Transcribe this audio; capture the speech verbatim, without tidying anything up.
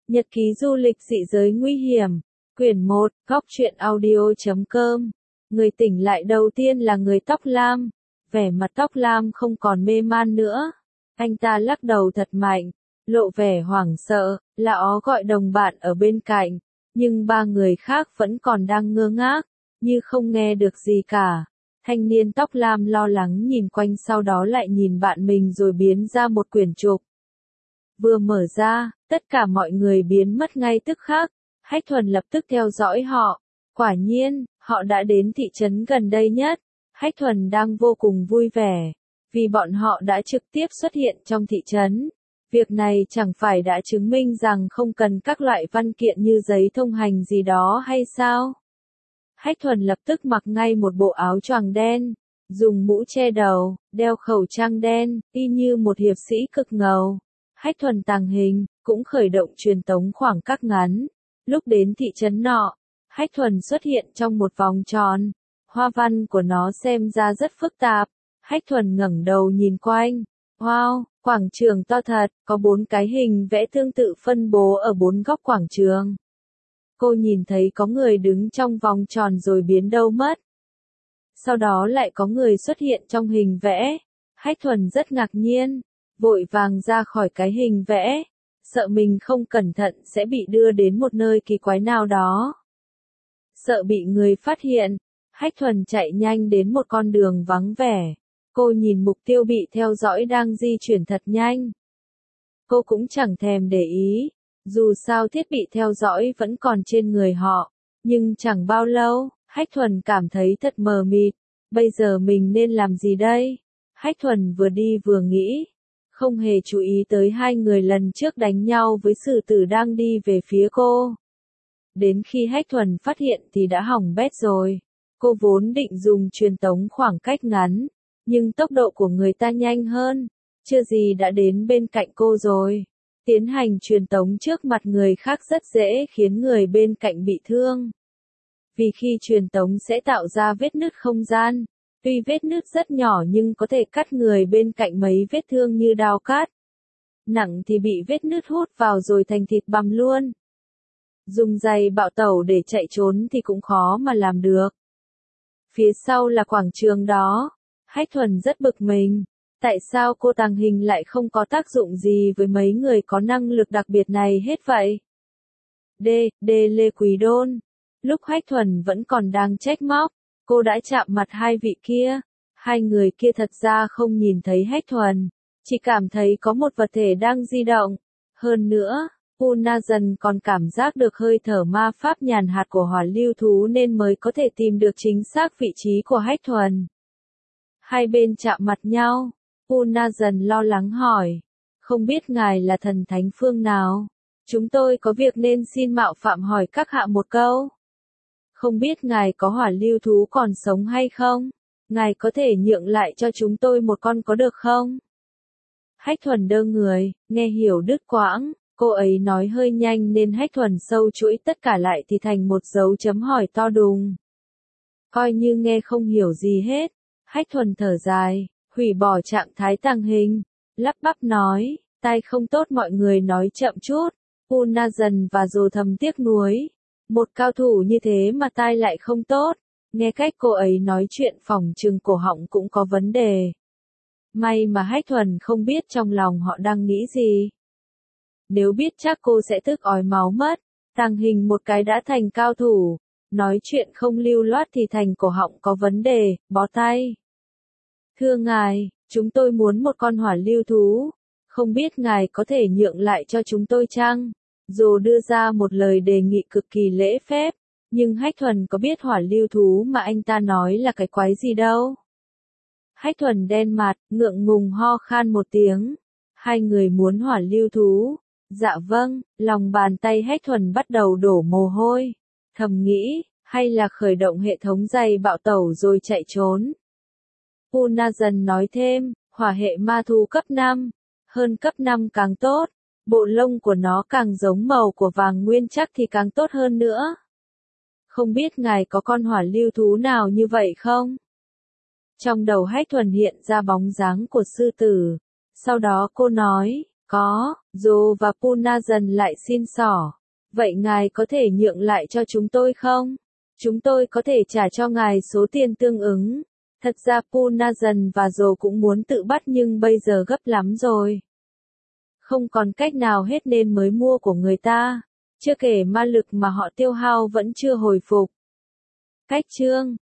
Nhật ký du lịch dị giới nguy hiểm, quyển một, góc truyện audio chấm com. Người tỉnh lại đầu tiên là người tóc lam, vẻ mặt tóc lam không còn mê man nữa. Anh ta lắc đầu thật mạnh, lộ vẻ hoảng sợ, là ó gọi đồng bạn ở bên cạnh, nhưng ba người khác vẫn còn đang ngơ ngác, như không nghe được gì cả. Thanh niên tóc lam lo lắng nhìn quanh, sau đó lại nhìn bạn mình rồi biến ra một quyển trục. Vừa mở ra, tất cả mọi người biến mất ngay tức khắc. Hách Thuần lập tức theo dõi họ. Quả nhiên, họ đã đến thị trấn gần đây nhất. Hách Thuần đang vô cùng vui vẻ, vì bọn họ đã trực tiếp xuất hiện trong thị trấn. Việc này chẳng phải đã chứng minh rằng không cần các loại văn kiện như giấy thông hành gì đó hay sao? Hách Thuần lập tức mặc ngay một bộ áo choàng đen, dùng mũ che đầu, đeo khẩu trang đen, y như một hiệp sĩ cực ngầu. Hách Thuần tàng hình, cũng khởi động truyền tống khoảng cách ngắn. Lúc đến thị trấn nọ, Hách Thuần xuất hiện trong một vòng tròn. Hoa văn của nó xem ra rất phức tạp. Hách Thuần ngẩng đầu nhìn quanh. Wow, quảng trường to thật, có bốn cái hình vẽ tương tự phân bố ở bốn góc quảng trường. Cô nhìn thấy có người đứng trong vòng tròn rồi biến đâu mất. Sau đó lại có người xuất hiện trong hình vẽ. Hách Thuần rất ngạc nhiên, vội vàng ra khỏi cái hình vẽ, sợ mình không cẩn thận sẽ bị đưa đến một nơi kỳ quái nào đó. Sợ bị người phát hiện, Hách Thuần chạy nhanh đến một con đường vắng vẻ. Cô nhìn mục tiêu bị theo dõi đang di chuyển thật nhanh. Cô cũng chẳng thèm để ý, dù sao thiết bị theo dõi vẫn còn trên người họ. Nhưng chẳng bao lâu, Hách Thuần cảm thấy thật mờ mịt. Bây giờ mình nên làm gì đây? Hách Thuần vừa đi vừa nghĩ, không hề chú ý tới hai người lần trước đánh nhau với Sử Tử đang đi về phía cô. Đến khi Hách Thuần phát hiện thì đã hỏng bét rồi. Cô vốn định dùng truyền tống khoảng cách ngắn, nhưng tốc độ của người ta nhanh hơn, chưa gì đã đến bên cạnh cô rồi. Tiến hành truyền tống trước mặt người khác rất dễ khiến người bên cạnh bị thương. Vì khi truyền tống sẽ tạo ra vết nứt không gian. Tuy vết nứt rất nhỏ nhưng có thể cắt người bên cạnh mấy vết thương như dao cắt. Nặng thì bị vết nứt hút vào rồi thành thịt bằm luôn. Dùng giày bạo tẩu để chạy trốn thì cũng khó mà làm được. Phía sau là quảng trường đó. Hách Thuần rất bực mình. Tại sao cô tàng hình lại không có tác dụng gì với mấy người có năng lực đặc biệt này hết vậy? D. D. Lê Quý Đôn. Lúc Hách Thuần vẫn còn đang trách móc, cô đã chạm mặt hai vị kia. Hai người kia thật ra không nhìn thấy Hách Thuần, chỉ cảm thấy có một vật thể đang di động. Hơn nữa, Punazan còn cảm giác được hơi thở ma pháp nhàn hạt của hỏa lưu thú nên mới có thể tìm được chính xác vị trí của Hách Thuần. Hai bên chạm mặt nhau, Punazan lo lắng hỏi, không biết ngài là thần thánh phương nào? Chúng tôi có việc nên xin mạo phạm hỏi các hạ một câu. Không biết ngài có hỏa lưu thú còn sống hay không? Ngài có thể nhượng lại cho chúng tôi một con có được không? Hách Thuần đơ người, nghe hiểu đứt quãng, cô ấy nói hơi nhanh nên Hách Thuần sâu chuỗi tất cả lại thì thành một dấu chấm hỏi to đùng. Coi như nghe không hiểu gì hết, Hách Thuần thở dài, hủy bỏ trạng thái tàng hình, lắp bắp nói, tai không tốt mọi người nói chậm chút. Punazan và Dồ thầm tiếc nuối. Một cao thủ như thế mà tai lại không tốt, nghe cách cô ấy nói chuyện phỏng chừng cổ họng cũng có vấn đề. May mà Hách Thuần không biết trong lòng họ đang nghĩ gì. Nếu biết chắc cô sẽ tức ói máu mất, tàng hình một cái đã thành cao thủ, nói chuyện không lưu loát thì thành cổ họng có vấn đề, bó tay. Thưa ngài, chúng tôi muốn một con hỏa lưu thú, không biết ngài có thể nhượng lại cho chúng tôi chăng? Dồ đưa ra một lời đề nghị cực kỳ lễ phép, nhưng Hách Thuần có biết hỏa lưu thú mà anh ta nói là cái quái gì đâu. Hách Thuần đen mặt, ngượng ngùng ho khan một tiếng. Hai người muốn hỏa lưu thú. Dạ vâng, lòng bàn tay Hách Thuần bắt đầu đổ mồ hôi. Thầm nghĩ, hay là khởi động hệ thống giày bạo tẩu rồi chạy trốn. Punazan nói thêm, hỏa hệ ma thú cấp năm, hơn cấp năm càng tốt. Bộ lông của nó càng giống màu của vàng nguyên chắc thì càng tốt hơn nữa. Không biết ngài có con hỏa lưu thú nào như vậy không? Trong đầu Hách Thuần hiện ra bóng dáng của sư tử. Sau đó cô nói, Có, Joe và Punazan lại xin xỏ. Vậy ngài có thể nhượng lại cho chúng tôi không? Chúng tôi có thể trả cho ngài số tiền tương ứng. Thật ra Punazan và Joe cũng muốn tự bắt nhưng bây giờ gấp lắm rồi. Không còn cách nào hết nên mới mua của người ta. Chưa kể ma lực mà họ tiêu hao vẫn chưa hồi phục. Cách chương